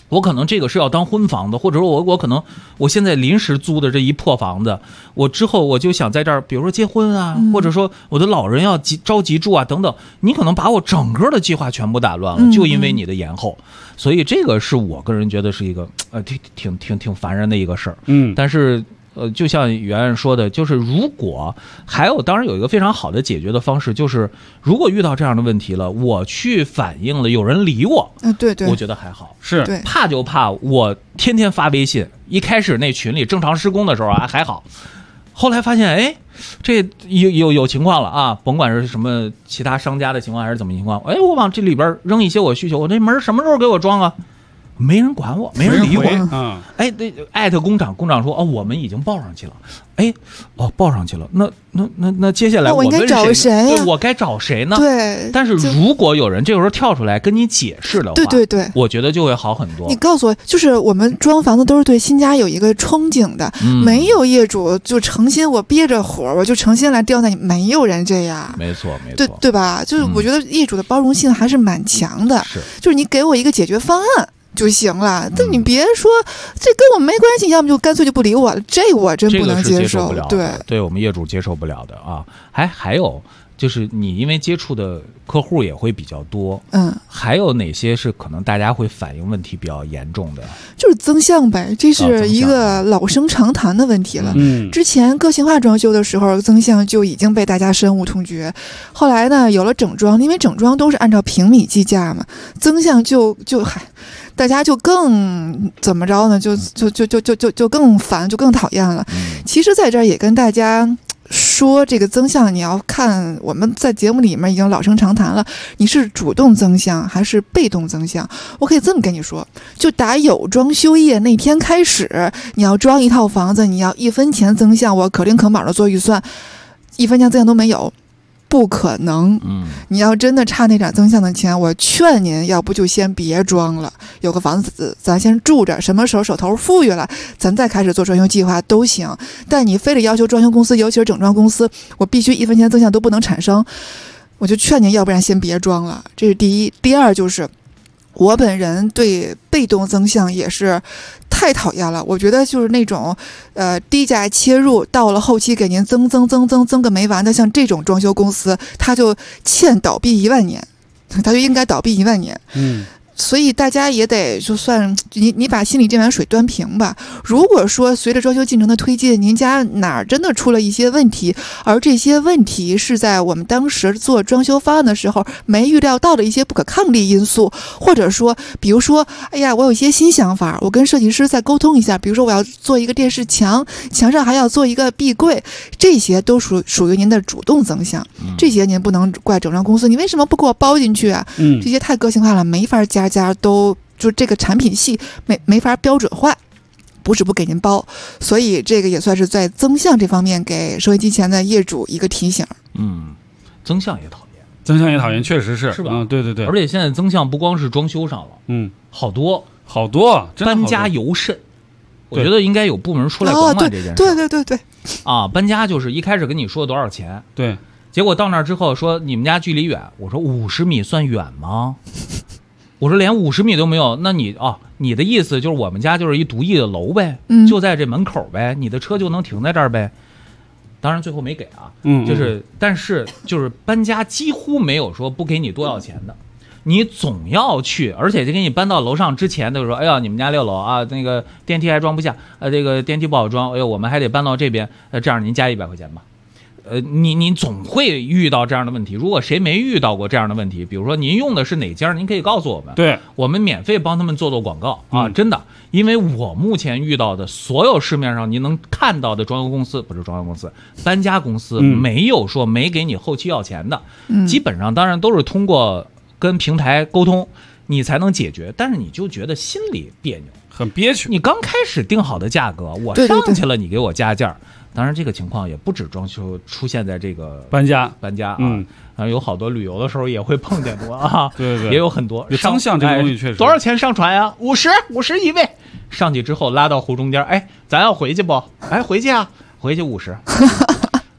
我可能这个是要当婚房的，或者说我可能我现在临时租的这一破房子，我之后我就想在这儿，比如说结婚啊，或者说我的老人要着急住啊等等，你可能把我整个的计划全部打乱了，就因为你的延后。所以这个是我个人觉得是一个挺烦人的一个事儿。但是就像圆圆说的，就是如果还有，当然有一个非常好的解决的方式，就是如果遇到这样的问题了，我去反映了，有人理我， 对对， 我觉得还好。 是怕就怕我天天发微信，一开始那群里正常施工的时候还好，后来发现哎，这有情况了啊，甭管是什么其他商家的情况还是怎么情况，哎，我往这里边扔一些我需求，我这门什么时候给我装啊？没人管我，没人理我。哎，艾特工长，工长说我们已经报上去了。哎，报上去了。那接下来我应该找谁呀？ 对，我该找谁呢？ 对。 但是如果有人这个时候跳出来跟你解释的话， 对， 我觉得就会好很多。 你告诉我，就是我们装房子都是对新家有一个憧憬的，没有业主就诚心我憋着火，我就诚心来刁难你，没有人这样。 没错。 对吧？就是我觉得业主的包容性还是蛮强的。就是你给我一个解决方案就行了，但你别说这跟我没关系，要么就干脆就不理我了，这我真不能接受。 对我们业主接受不了的啊。还有就是你因为接触的客户也会比较多，还有哪些是可能大家会反映问题比较严重的？ 就是增项呗，这是一个老生常谈的问题了。之前个性化装修的时候，增项就已经被大家深恶痛绝。后来呢，有了整装，因为整装都是按照平米计价嘛，增项就大家就更怎么着呢？就更烦，就更讨厌了。其实在这儿也跟大家说，这个增项你要看，我们在节目里面已经老生常谈了，你是主动增项还是被动增项？我可以这么跟你说，就打有装修业那天开始，你要装一套房子，你要1分钱增项，我可丁可卯的做预算，1分钱增项都没有。不可能，你要真的差那点增项的钱，我劝您要不就先别装了，有个房子咱先住着，什么时候手头富裕了，咱再开始做装修计划都行。但你非得要求装修公司，尤其是整装公司，我必须1分钱增项都不能产生，我就劝您要不然先别装了。这是第一。第二就是我本人对被动增项也是太讨厌了，我觉得就是那种低价切入，到了后期给您增个没完的，像这种装修公司，他就欠倒闭1万年，他就应该倒闭1万年。所以大家也得就算你把心里这碗水端平吧。如果说随着装修进程的推进，您家哪儿真的出了一些问题，而这些问题是在我们当时做装修方案的时候没预料到的一些不可抗力因素，或者说比如说哎呀我有一些新想法，我跟设计师再沟通一下，比如说我要做一个电视墙，墙上还要做一个壁柜，这些都属于您的主动增项。这些您不能怪整装公司，你为什么不给我包进去啊？这些太个性化了，没法家都就这个产品系没法标准化，不是不给您包。所以这个也算是在增项这方面给收音机前的业主一个提醒。 增项也讨厌， 确实是吧？ 对。 而且现在增项不光是装修上了，好多搬家尤甚。我觉得应该有部门出来管管这件事。 对啊，搬家就是一开始跟你说多少钱， 对， 结果到那儿之后说你们家距离远，我说50米算远吗？我说连50米都没有，那你的意思就是我们家就是一独立的楼呗，就在这门口呗，你的车就能停在这儿呗。当然最后没给啊，但是就是搬家几乎没有说不给你多少钱的，你总要去，而且就给你搬到楼上之前，就说哎呀你们家6楼啊，那个电梯还装不下，这个电梯不好装，哎呦我们还得搬到这边，这样您加100块钱吧。你总会遇到这样的问题。如果谁没遇到过这样的问题，比如说您用的是哪家，您可以告诉我们， 对， 我们免费帮他们做广告啊，真的。因为我目前遇到的所有市面上您能看到的装修公司，不是装修公司，搬家公司，没有说没给你后期要钱的，基本上当然都是通过跟平台沟通你才能解决，但是你就觉得心里别扭， 很憋屈。 你刚开始定好的价格，我上去了，你给我加价。当然，这个情况也不止装修出现在这个搬家啊，有好多旅游的时候也会碰见过啊， 对， 也有很多增项这个东西确实。 多少钱上船呀？50一位，上去之后拉到湖中间，哎，咱要回去不？哎，回去啊，回去50。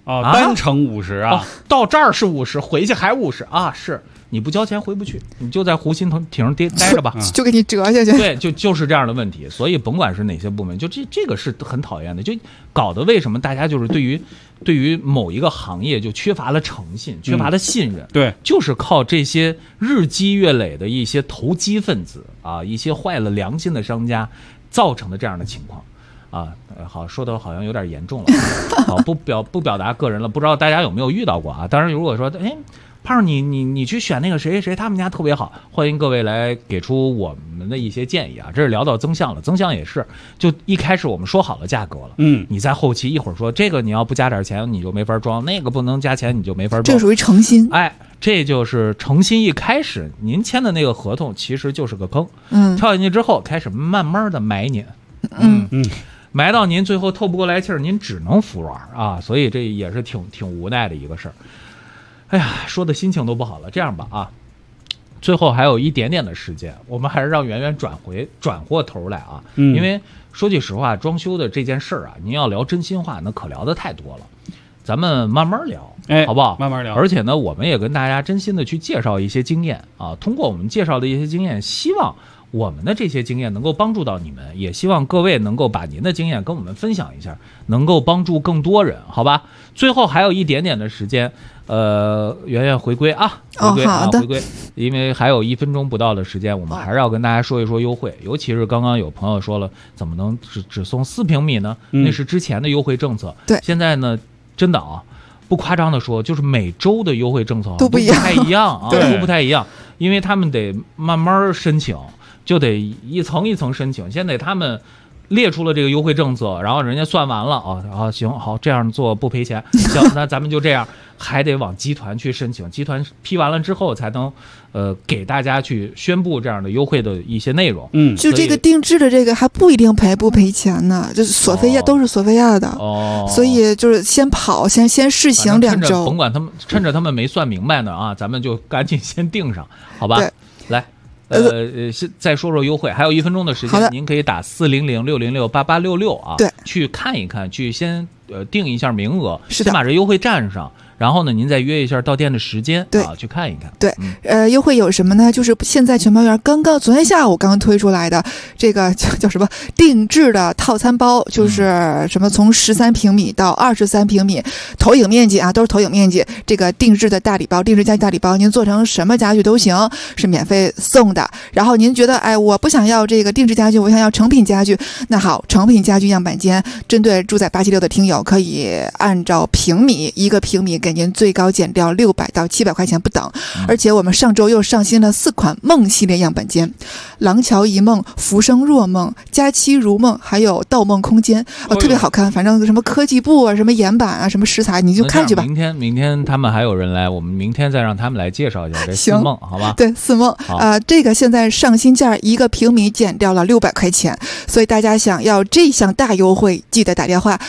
啊，单程50啊， 到这儿是50，回去还50啊，是。你不交钱回不去，你就在湖心亭上待着吧， 就给你折下去。 对，就是这样的问题。所以甭管是哪些部门，就这个是很讨厌的，就搞得为什么大家就是对于某一个行业就缺乏了诚信，缺乏了信任。 对， 就是靠这些日积月累的一些投机分子啊，一些坏了良心的商家造成的这样的情况。啊，好，说的好像有点严重了。好，不表达个人了，不知道大家有没有遇到过啊？当然，如果说，胖你去选那个谁谁他们家特别好，欢迎各位来给出我们的一些建议啊。这是聊到增项了，增项也是，就一开始我们说好了价格了，你在后期一会儿说这个你要不加点钱你就没法装，那个不能加钱你就没法装， 这属于诚心。 这就是诚心。一开始您签的那个合同其实就是个坑，跳进去之后开始慢慢的埋您，埋到您最后透不过来气儿，您只能服软啊，所以这也是挺无奈的一个事儿。哎呀，说的心情都不好了。这样吧啊，最后还有一点点的时间，我们还是让圆圆转过头来啊，因为说句实话，装修的这件事儿啊，您要聊真心话，那可聊的太多了。咱们慢慢聊，好不好？ 慢慢聊。 而且呢，我们也跟大家真心的去介绍一些经验啊，通过我们介绍的一些经验，希望我们的这些经验能够帮助到你们，也希望各位能够把您的经验跟我们分享一下，能够帮助更多人，好吧？最后还有一点点的时间，圆圆回归啊，回归，因为还有1分钟不到的时间，我们还是要跟大家说一说优惠，尤其是刚刚有朋友说了，怎么能只送4平米呢？那是之前的优惠政策， 对， 现在呢，真的啊，不夸张的说，就是每周的优惠政策都不太一样啊，都不太一样，因为他们得慢慢申请。就得一层一层申请，先得他们列出了这个优惠政策，然后人家算完了行好，这样做不赔钱，行，那咱们就这样，还得往集团去申请，集团批完了之后才能给大家去宣布这样的优惠的一些内容。 就这个定制的这个还不一定不赔钱呢，就是索菲亚都是索菲亚的所以就是先跑，先试行2周， 甭管他们，趁着他们没算明白呢啊，咱们就赶紧先定上，好吧？ 对， 来。再说说优惠，还有1分钟的时间，您可以打400-606-8866啊， 对， 去看一看，去先定一下名额， 是的， 先把这优惠占上。然后呢，您再约一下到店的时间， 对去看一看。 对，优惠有什么呢？就是现在全包园昨天下午刚推出来的这个叫什么定制的套餐包，就是什么从13平米到23平米，投影面积啊，都是投影面积。这个定制的大礼包，定制家具大礼包，您做成什么家具都行，是免费送的。然后您觉得，我不想要这个定制家具，我想要成品家具，那好，成品家具样板间，针对住在876的听友，可以按照平米1个平米给您最高减掉600到700块钱不等，而且我们上周又上新了4款梦系列样板间，廊桥一梦、浮生若梦、佳期如梦，还有盗梦空间，特别好看。反正什么科技布啊，什么岩板啊，什么石材，你就看去吧。 明天他们还有人来，我们明天再让他们来介绍一下这4梦，好吧？ 对，4梦这个现在上新价1个平米减掉了600块钱，所以大家想要这项大优惠，记得打电话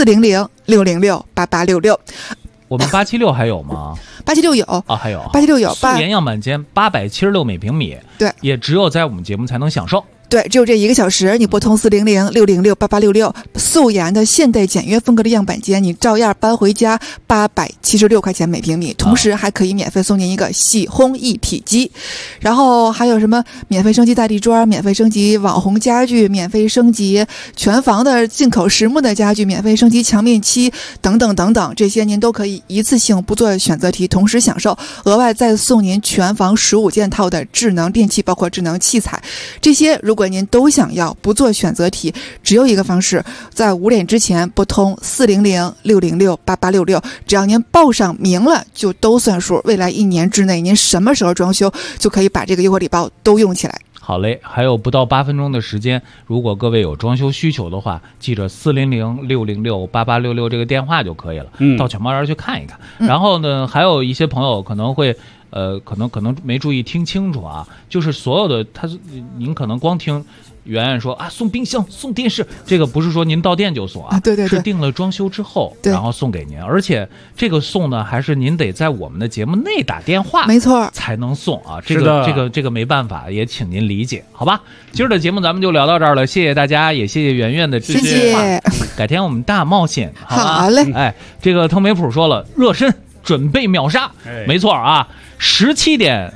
400-606-8866。 我们876还有吗 ？876有啊，还有 876有素颜样板间876每平米， 对， 也只有在我们节目才能享受。 对，只有这1个小时，你拨通400-606-8866，素颜的现代简约风格的样板间，你照样搬回家，876块钱每平米，同时还可以免费送您一个洗烘一体机，然后还有什么免费升级大地砖，免费升级网红家具，免费升级全房的进口实木的家具，免费升级墙面漆等等等等，这些您都可以一次性不做选择题，同时享受，额外再送您全房15件套的智能电器，包括智能器材，这些如果您都想要，不做选择题，只有一个方式，在5点之前拨通400-606-8866，只要您报上名了，就都算数。未来1年之内，您什么时候装修，就可以把这个优惠礼包都用起来。 好嘞，还有不到8分钟的时间，如果各位有装修需求的话，记着400-606-8866这个电话就可以了，到全包园去看一看。然后呢，还有一些朋友可能会可能没注意听清楚啊，就是所有的您可能光听圆圆说啊，送冰箱送电视，这个不是说您到店就送啊， 对， 是定了装修之后然后送给您，而且这个送呢还是您得在我们的节目内打电话， 没错， 才能送啊，这个没办法，也请您理解，好吧？今儿的节目咱们就聊到这儿了，谢谢大家，也谢谢圆圆的支持， 谢谢， 改天我们大冒险， 好嘞， 哎，这个腾梅普说了，热身准备秒杀，没错啊，17点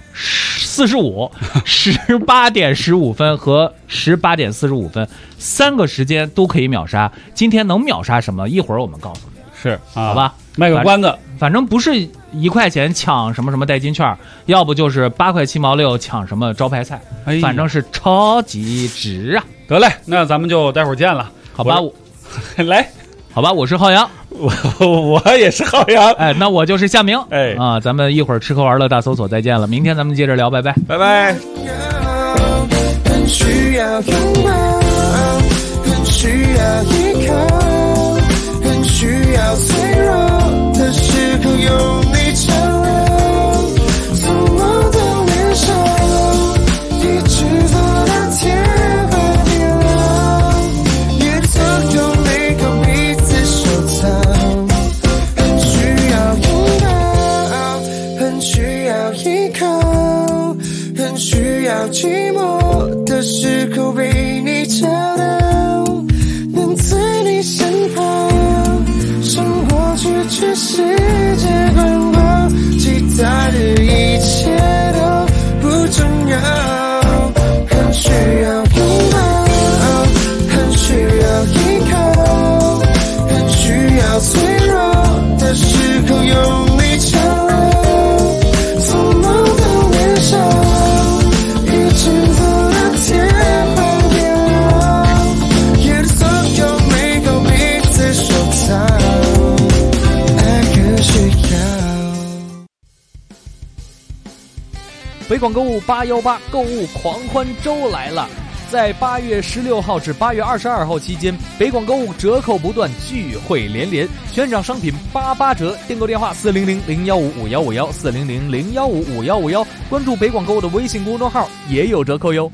45、18点15分和18点45分3个时间都可以秒杀。今天能秒杀什么？一会儿我们告诉你。 是啊， 好吧， 卖个关子。 反正不是1块钱抢什么代金券，要不就是8块7毛6抢什么招牌菜，反正是超级值啊！ 得嘞，那咱们就待会儿见了， 好吧？ 来。 好吧，我是浩洋， 我也是浩洋， 哎，那我就是夏明， 哎啊，咱们一会儿吃喝玩乐大搜索再见了，明天咱们接着聊，拜拜， 拜拜。 很需要拥抱，很需要依靠，很需要脆弱的时候有你照亮，从我的脸上一直走到天。寂寞的时候被你找到，能在你身旁，生活去世界观光，其他的一切都不重要。很需要拥抱，很需要依靠，很需要脆弱的时候有你照亮，从我的脸上。 北广购物818购物狂欢周来了！在8月16号至8月22号期间，北广购物折扣不断，聚会连连，悬赏商品88折。订购电话400-015-5151 400-015-5151，关注北广购物的微信公众号也有折扣哟。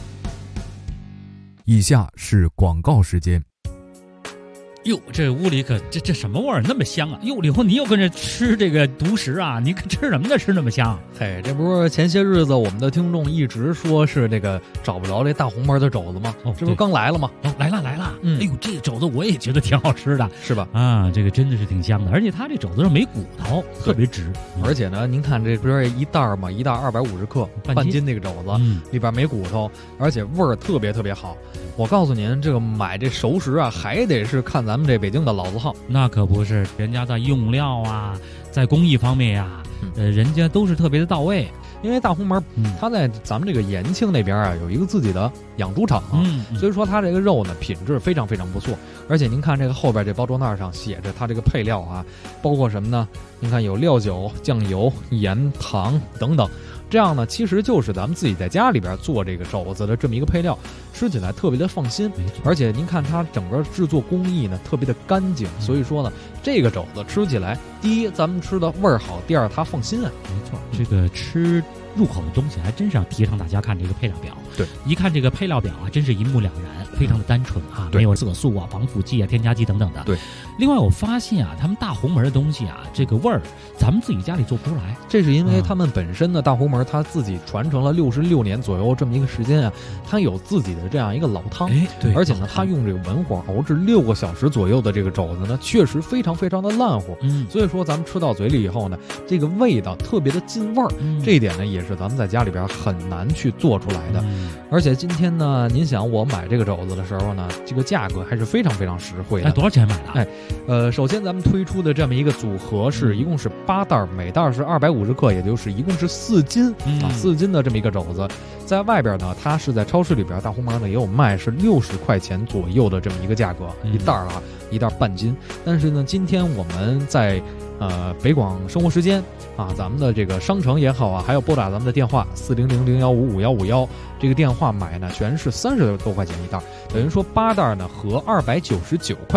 以下是广告时间。 哟，这屋里可这什么味儿那么香啊！哟，李红，你又跟着吃这个独食啊？你可吃什么呢？吃那么香？ 嘿，这不是前些日子我们的听众一直说是这个找不着这大红门的肘子吗？这不是刚来了吗？ 来了。哎呦，这个肘子我也觉得挺好吃的， 是吧？ 啊，这个真的是挺香的，而且它这肘子上没骨头，特别直。 而且呢，您看这不是一袋嘛，一袋250克，半斤那个肘子，里边没骨头，而且味儿特别特别好。我告诉您，这个买这熟食啊，还得是看咱们这北京的老字号。 那可不是，人家在用料啊，在工艺方面呀，人家都是特别的到位。 因为大红门，它在咱们这个延庆那边啊，有一个自己的养猪场啊，所以说它这个肉呢品质非常非常不错。而且您看这个后边这包装袋上写着它这个配料啊，包括什么呢？您看有料酒、酱油、盐、糖等等。这样呢，其实就是咱们自己在家里边做这个肘子的这么一个配料，吃起来特别的放心。而且您看它整个制作工艺呢特别的干净，所以说呢，这个肘子吃起来，第一咱们吃的味儿好，第二它放心啊。 没错，这个吃入口的东西还真是要提倡大家看这个配料表。 对， 一看这个配料表啊，真是一目了然，非常的单纯啊，没有色素啊、防腐剂啊、添加剂等等的。 对， 另外我发现啊，他们大红门的东西啊，这个味儿咱们自己家里做不出来。 这是因为他们本身的大红门，他自己传承了66年左右这么一个时间啊，他有自己的这样一个老汤。 对， 而且呢，他用这个文火熬制6个小时左右的这个肘子呢，确实非常非常的烂乎。所以说咱们吃到嘴里以后呢，这个味道特别的进味儿。这一点呢，也是咱们在家里边很难去做出来的。而且今天呢，您想我买这个肘子的时候呢，这个价格还是非常非常实惠的。 多少钱买的？ 首先咱们推出的这么一个组合是一共是8袋，每袋是250克，也就是一共是4斤4斤的这么一个肘子。在外边呢，它是在超市里边大红门呢也有卖，是60块钱左右的这么一个价格，一袋啊，一袋半斤。但是呢，今天我们在北广生活时间啊，咱们的这个商城也好啊，还有拨打咱们的电话400-015-5151，这个电话买呢全是30多块钱一袋，等于说8袋呢合299块钱。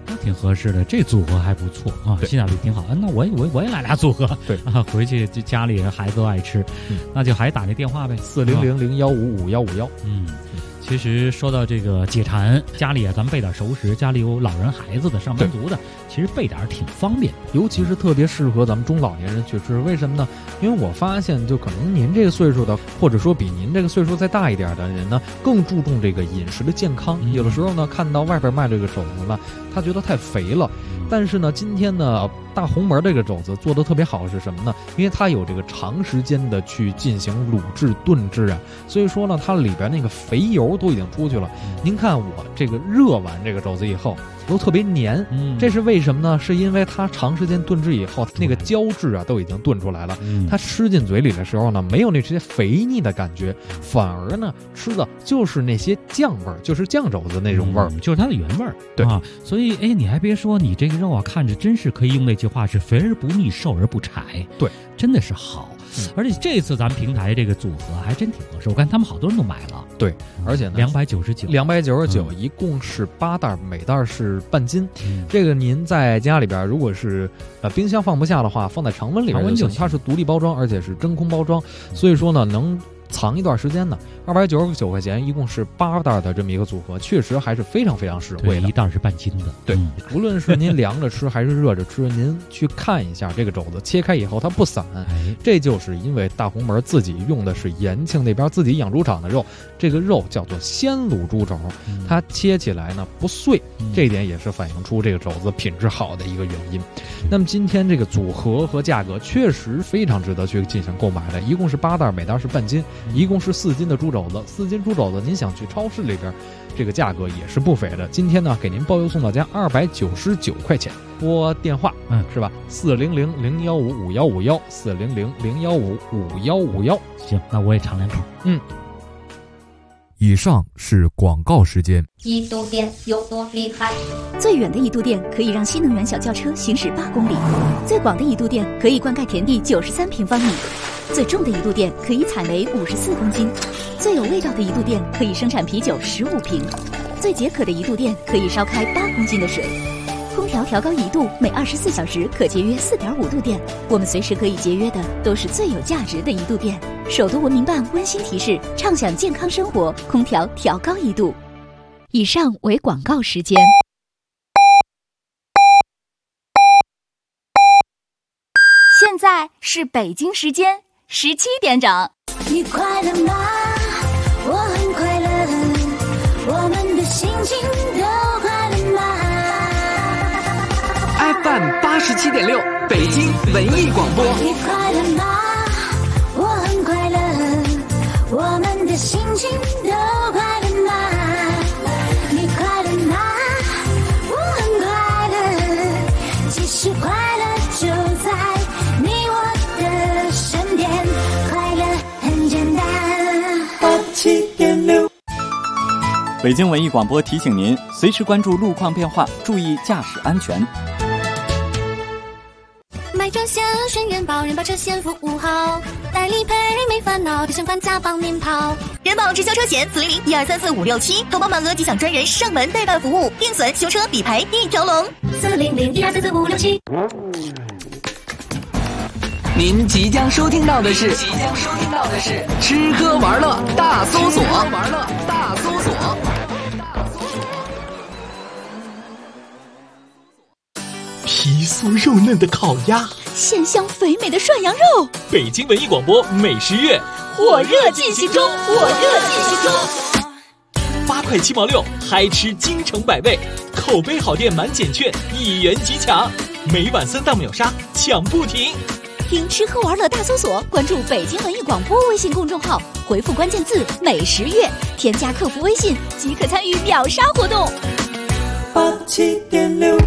挺合适的，这组合还不错啊，性价比挺好。那我也来俩组合， 对啊，回去就家里孩子都爱吃，那就还打那电话呗 ，400-015-5151。 其实说到这个解馋，家里咱们备点熟食，家里有老人孩子的、上班族的，其实备点挺方便， 尤其是特别适合咱们中老年人去吃。为什么呢？因为我发现，就可能您这个岁数的，或者说比您这个岁数再大一点的人呢，更注重这个饮食的健康。有的时候呢，看到外边卖这个肘子呢，他觉得太肥了。但是呢，今天呢，大红门这个肘子做的特别好是什么呢？因为它有这个长时间的去进行卤制炖制啊，所以说呢，它里边那个肥油都已经出去了。您看我这个热完这个肘子以后都特别黏，这是为什么呢？是因为它长时间炖制以后，那个胶质啊都已经炖出来了，它吃进嘴里的时候呢，没有那些肥腻的感觉，反而呢吃的就是那些酱味儿，就是酱肘子那种味儿， 就是它的原味儿。对啊，所以你还别说，你这个肉啊，看着真是可以用那句话是肥而不腻，瘦而不柴。 对， 真的是好。而且这次咱们平台这个组合还真挺合适，我看他们好多人都买了。 对，而且呢，299，一共是8袋，每袋是半斤。这个您在家里边，如果是冰箱放不下的话，放在常温里边就行。它是独立包装，而且是真空包装，所以说呢能藏一段时间呢。299块钱，一共是8袋的这么一个组合，确实还是非常非常实惠的。 一袋是半斤的。 对，无论是您凉着吃还是热着吃，您去看一下这个肘子，切开以后它不散，这就是因为大红门自己用的是延庆那边自己养猪场的肉，这个肉叫做鲜卤猪肘，它切起来呢不碎，这一点也是反映出这个肘子品质好的一个原因。那么今天这个组合和价格确实非常值得去进行购买的，一共是8袋，每袋是半斤，一共是4斤的猪肘子，4斤猪肘子，您想去超市里边，这个价格也是不菲的。今天呢，给您包邮送到家299块钱。拨电话，是吧？400-015-5151，400-015-5151。 行，那我也尝两口。 以上是广告时间。 一度电有多厉害？最远的一度电可以让新能源小轿车行驶8公里，最广的一度电可以灌溉田地93平方米，最重的一度电可以采煤54公斤，最有味道的一度电可以生产啤酒15瓶，最解渴的一度电可以烧开8公斤的水。空调调高1度，每24小时可节约4.5度电。我们随时可以节约的都是最有价值的一度电。首都文明办温馨提示：畅享健康生活，空调调高1度。以上为广告时间。 现在是北京时间17点整。 你快乐吗？我很快乐，我们的心情都快乐吗 ？FM 87.6，北京文艺广播。 你快乐吗？我很快乐，我们的心情都快乐吗？你快乐吗？我很快乐，其实快乐就在你我的身边，快乐很简单。87.6。 北京文艺广播提醒您，随时关注路况变化，注意驾驶安全。 买车险选人保，人保车险服务好，代理赔没烦恼，提前还价帮您跑。 人保直销车险400-1234567，投保满额即享专人上门代办服务，定损、修车、理赔一条龙。 400-1234567。 您即将收听到的是吃喝玩乐大搜索。 皮酥肉嫩的烤鸭， 鲜香肥美的涮羊肉。 北京文艺广播美食月火热进行中 ，8块7毛6，嗨吃京城百味，口碑好店满减券1元即抢，每晚3大秒杀抢不停。 听吃喝玩乐大搜索，关注北京文艺广播微信公众号，回复关键字美食月，添加客服微信即可参与秒杀活动。 87.6